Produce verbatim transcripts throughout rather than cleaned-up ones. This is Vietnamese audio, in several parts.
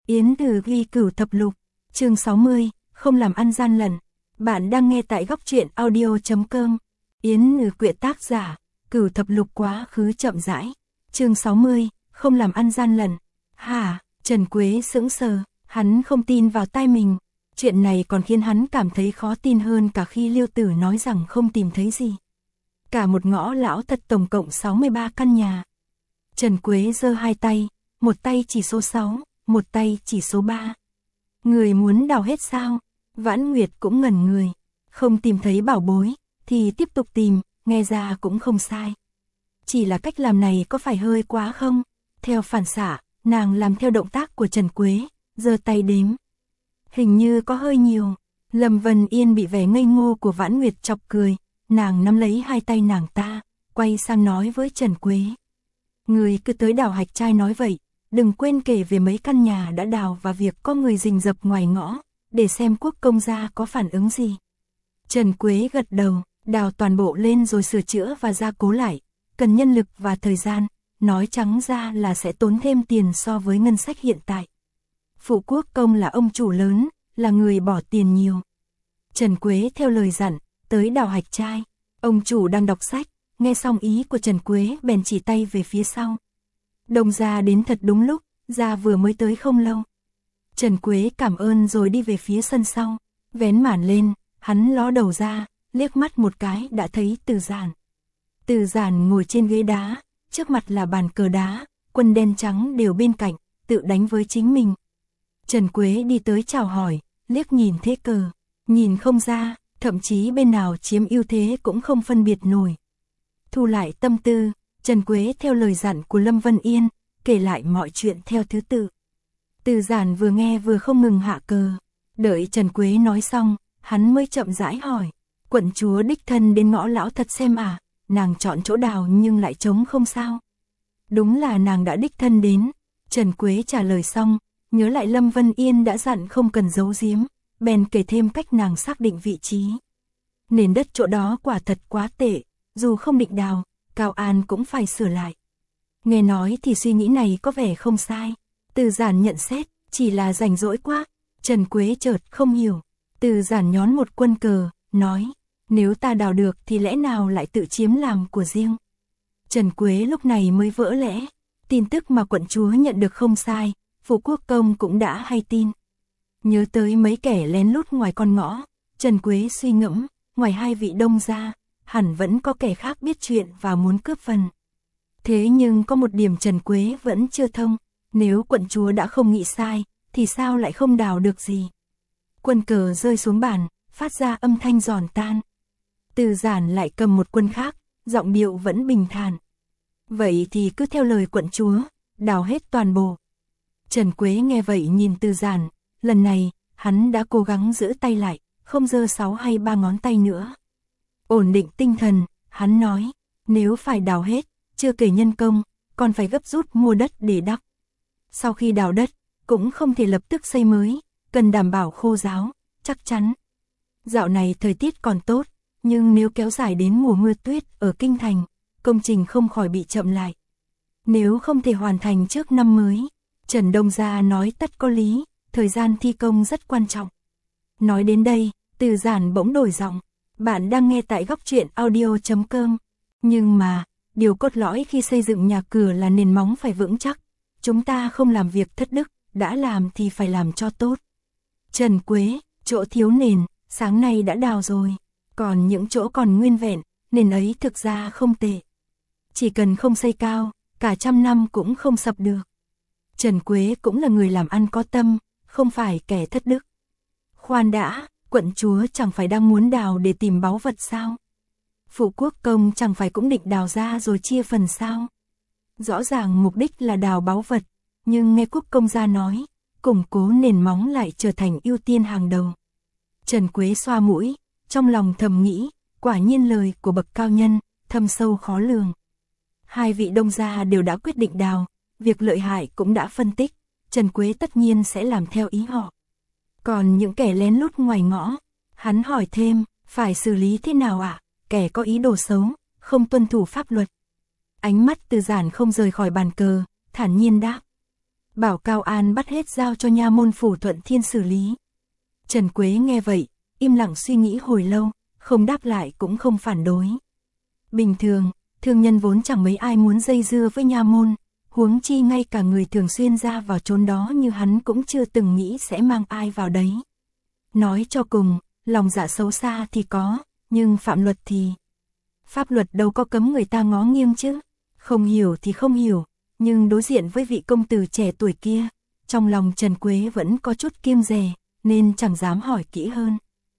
Yến Từ ghi Cửu Thập Lục, chương sáu mươi, không làm ăn gian lận. Bạn đang nghe tại góc truyện audio chấm com. Yến Từ quyện tác giả, Cửu Thập Lục quá khứ chậm rãi. Chương sáu mươi, không làm ăn gian lận. Hả? Trần Quế sững sờ, hắn không tin vào tai mình. Chuyện này còn khiến hắn cảm thấy khó tin hơn cả khi Liêu Tử nói rằng không tìm thấy gì. Cả một ngõ lão thật tổng cộng sáu mươi ba căn nhà. Trần Quế giơ hai tay, một tay chỉ số sáu, một tay chỉ số ba. Người muốn đào hết sao? Vãn Nguyệt cũng ngẩn người. Không tìm thấy bảo bối, thì tiếp tục tìm, nghe ra cũng không sai. Chỉ là cách làm này có phải hơi quá không? Theo phản xạ, nàng làm theo động tác của Trần Quế, giơ tay đếm. Hình như có hơi nhiều. Lâm Vân Yên bị vẻ ngây ngô của Vãn Nguyệt chọc cười. Nàng nắm lấy hai tay nàng ta, quay sang nói với Trần Quế. Người cứ tới đào hạch trai nói vậy, đừng quên kể về mấy căn nhà đã đào và việc có người rình rập ngoài ngõ, để xem Quốc công gia có phản ứng gì. Trần Quế gật đầu, đào toàn bộ lên rồi sửa chữa và gia cố lại, cần nhân lực và thời gian, nói trắng ra là sẽ tốn thêm tiền so với ngân sách hiện tại. Phụ Quốc công là ông chủ lớn, là người bỏ tiền nhiều. Trần Quế theo lời dặn, tới đào hạch trai. Ông chủ đang đọc sách, nghe xong ý của Trần Quế bèn chỉ tay về phía sau. Đông gia đến thật đúng lúc, gia vừa mới tới không lâu. Trần Quế cảm ơn rồi đi về phía sân sau, vén màn lên, hắn ló đầu ra, liếc mắt một cái đã thấy Từ Giản. Từ Giản ngồi trên ghế đá, trước mặt là bàn cờ đá, quân đen trắng đều bên cạnh, tự đánh với chính mình. Trần Quế đi tới chào hỏi, liếc nhìn thế cờ, nhìn không ra, thậm chí bên nào chiếm ưu thế cũng không phân biệt nổi. Thu lại tâm tư, Trần Quế theo lời dặn của Lâm Vân Yên, kể lại mọi chuyện theo thứ tự. Từ Giản vừa nghe vừa không ngừng hạ cờ. Đợi Trần Quế nói xong, hắn mới chậm rãi hỏi. Quận chúa đích thân đến ngõ lão thật xem à, nàng chọn chỗ đào nhưng lại trống không sao. Đúng là nàng đã đích thân đến. Trần Quế trả lời xong, nhớ lại Lâm Vân Yên đã dặn không cần giấu giếm, bèn kể thêm cách nàng xác định vị trí. Nền đất chỗ đó quả thật quá tệ, dù không định đào, Cao An cũng phải sửa lại. Nghe nói thì suy nghĩ này có vẻ không sai. Từ Giản nhận xét, chỉ là rảnh rỗi quá. Trần Quế chợt không hiểu. Từ Giản nhón một quân cờ, nói, nếu ta đào được thì lẽ nào lại tự chiếm làm của riêng. Trần Quế lúc này mới vỡ lẽ. Tin tức mà quận chúa nhận được không sai, Phủ Quốc công cũng đã hay tin. Nhớ tới mấy kẻ lén lút ngoài con ngõ, Trần Quế suy ngẫm, ngoài hai vị Đông gia, hẳn vẫn có kẻ khác biết chuyện và muốn cướp phần. Thế nhưng có một điểm Trần Quế vẫn chưa thông, nếu quận chúa đã không nghĩ sai, thì sao lại không đào được gì. Quân cờ rơi xuống bàn, phát ra âm thanh giòn tan. Từ Giản lại cầm một quân khác, giọng điệu vẫn bình thản. Vậy thì cứ theo lời quận chúa, đào hết toàn bộ. Trần Quế nghe vậy nhìn Từ Giản, lần này, hắn đã cố gắng giữ tay lại, không giơ sáu hay ba ngón tay nữa. Ổn định tinh thần, hắn nói, nếu phải đào hết, chưa kể nhân công, còn phải gấp rút mua đất để đắp. Sau khi đào đất, cũng không thể lập tức xây mới, cần đảm bảo khô ráo, chắc chắn. Dạo này thời tiết còn tốt, nhưng nếu kéo dài đến mùa mưa tuyết ở Kinh Thành, công trình không khỏi bị chậm lại. Nếu không thể hoàn thành trước năm mới, Trần Đông Gia nói tất có lý, thời gian thi công rất quan trọng. Nói đến đây, Từ Giản bỗng đổi giọng. Bạn đang nghe tại góc truyện audio chấm com. Nhưng mà, điều cốt lõi khi xây dựng nhà cửa là nền móng phải vững chắc. Chúng ta không làm việc thất đức, đã làm thì phải làm cho tốt. Trần Quế, chỗ thiếu nền, sáng nay đã đào rồi. Còn những chỗ còn nguyên vẹn, nền ấy thực ra không tệ. Chỉ cần không xây cao, cả trăm năm cũng không sập được. Trần Quế cũng là người làm ăn có tâm, không phải kẻ thất đức. Khoan đã, quận chúa chẳng phải đang muốn đào để tìm báu vật sao? Phụ Quốc công chẳng phải cũng định đào ra rồi chia phần sao? Rõ ràng mục đích là đào báu vật, nhưng nghe Quốc công gia nói, củng cố nền móng lại trở thành ưu tiên hàng đầu. Trần Quế xoa mũi, trong lòng thầm nghĩ, quả nhiên lời của bậc cao nhân, thâm sâu khó lường. Hai vị Đông gia đều đã quyết định đào, việc lợi hại cũng đã phân tích, Trần Quế tất nhiên sẽ làm theo ý họ. Còn những kẻ lén lút ngoài ngõ, hắn hỏi thêm, phải xử lý thế nào ạ? À? Kẻ có ý đồ xấu, không tuân thủ pháp luật. Ánh mắt Từ Giản không rời khỏi bàn cờ, thản nhiên đáp. bảo Cao An bắt hết giao cho nha môn phủ Thuận Thiên xử lý. Trần Quế nghe vậy, im lặng suy nghĩ hồi lâu, không đáp lại cũng không phản đối. Bình thường, thương nhân vốn chẳng mấy ai muốn dây dưa với nha môn, huống chi ngay cả người thường xuyên ra vào chốn đó như hắn cũng chưa từng nghĩ sẽ mang ai vào đấy. Nói cho cùng, lòng dạ xấu xa thì có, nhưng phạm luật thì... Pháp luật đâu có cấm người ta ngó nghiêng chứ, không hiểu thì không hiểu, nhưng đối diện với vị công tử trẻ tuổi kia, trong lòng Trần Quế vẫn có chút kiêng dè, nên chẳng dám hỏi kỹ hơn.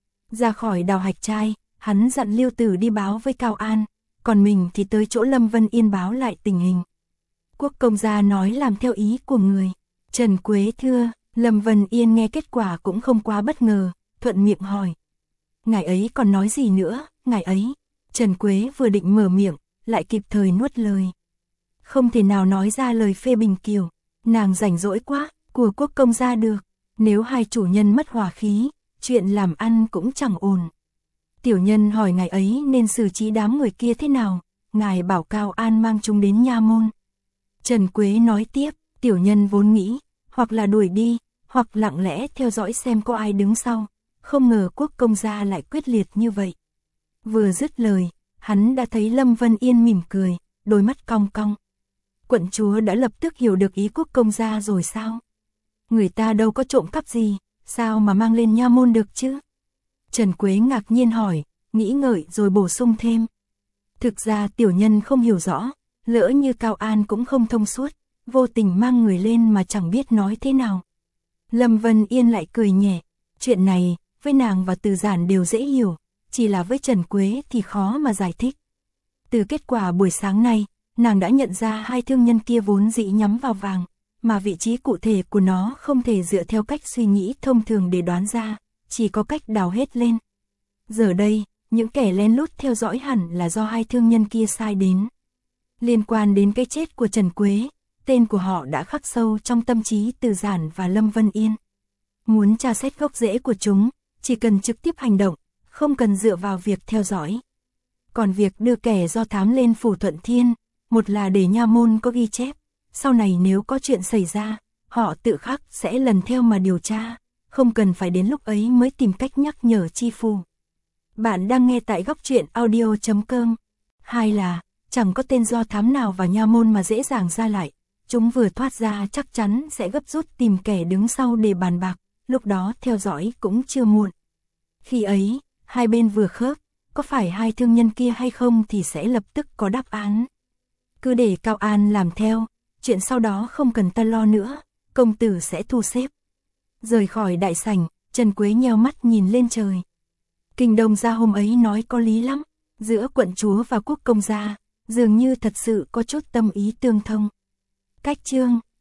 Ra khỏi Đào Hạch Trai, hắn dặn Lưu Tử đi báo với Cao An, còn mình thì tới chỗ Lâm Vân Yên báo lại tình hình. Quốc công gia nói làm theo ý của người. Trần Quế thưa, Lâm Vân Yên nghe kết quả cũng không quá bất ngờ, thuận miệng hỏi. Ngài ấy còn nói gì nữa, ngài ấy? Trần Quế vừa định mở miệng, lại kịp thời nuốt lời. Không thể nào nói ra lời phê bình kiểu, nàng rảnh rỗi quá, của quốc công gia được. Nếu hai chủ nhân mất hòa khí, chuyện làm ăn cũng chẳng ổn. Tiểu nhân hỏi ngài ấy nên xử trí đám người kia thế nào, ngài bảo Cao An mang chúng đến nha môn. Trần Quế nói tiếp, tiểu nhân vốn nghĩ, hoặc là đuổi đi, hoặc lặng lẽ theo dõi xem có ai đứng sau, không ngờ quốc công gia lại quyết liệt như vậy. Vừa dứt lời, hắn đã thấy Lâm Vân Yên mỉm cười, đôi mắt cong cong. Quận chúa đã lập tức hiểu được ý quốc công gia rồi sao? Người ta đâu có trộm cắp gì, sao mà mang lên nha môn được chứ? Trần Quế ngạc nhiên hỏi, nghĩ ngợi rồi bổ sung thêm. Thực ra tiểu nhân không hiểu rõ, lỡ như Cao An cũng không thông suốt, vô tình mang người lên mà chẳng biết nói thế nào. Lâm Vân Yên lại cười nhẹ, chuyện này, với nàng và Từ Giản đều dễ hiểu, chỉ là với Trần Quế thì khó mà giải thích. Từ kết quả buổi sáng nay, nàng đã nhận ra hai thương nhân kia vốn dĩ nhắm vào vàng, mà vị trí cụ thể của nó không thể dựa theo cách suy nghĩ thông thường để đoán ra, chỉ có cách đào hết lên. Giờ đây, những kẻ lén lút theo dõi hẳn là do hai thương nhân kia sai đến. Liên quan đến cái chết của Trần Quế, tên của họ đã khắc sâu trong tâm trí Từ Giản và Lâm Vân Yên. Muốn tra xét gốc rễ của chúng, chỉ cần trực tiếp hành động, không cần dựa vào việc theo dõi. Còn việc đưa kẻ do thám lên phủ Thuận Thiên, một là để nha môn có ghi chép, sau này nếu có chuyện xảy ra, họ tự khắc sẽ lần theo mà điều tra, không cần phải đến lúc ấy mới tìm cách nhắc nhở chi phủ. Bạn đang nghe tại góc truyện audio chấm com. Hai là, chẳng có tên do thám nào vào nha môn mà dễ dàng ra lại, chúng vừa thoát ra chắc chắn sẽ gấp rút tìm kẻ đứng sau để bàn bạc, lúc đó theo dõi cũng chưa muộn. Khi ấy, hai bên vừa khớp, có phải hai thương nhân kia hay không thì sẽ lập tức có đáp án. Cứ để Cao An làm theo, chuyện sau đó không cần ta lo nữa, công tử sẽ thu xếp. Rời khỏi đại sảnh, Trần Quế nheo mắt nhìn lên trời. Kinh Đông gia hôm ấy nói có lý lắm, giữa quận chúa và quốc công gia, dường như thật sự có chút tâm ý tương thông. Cách chương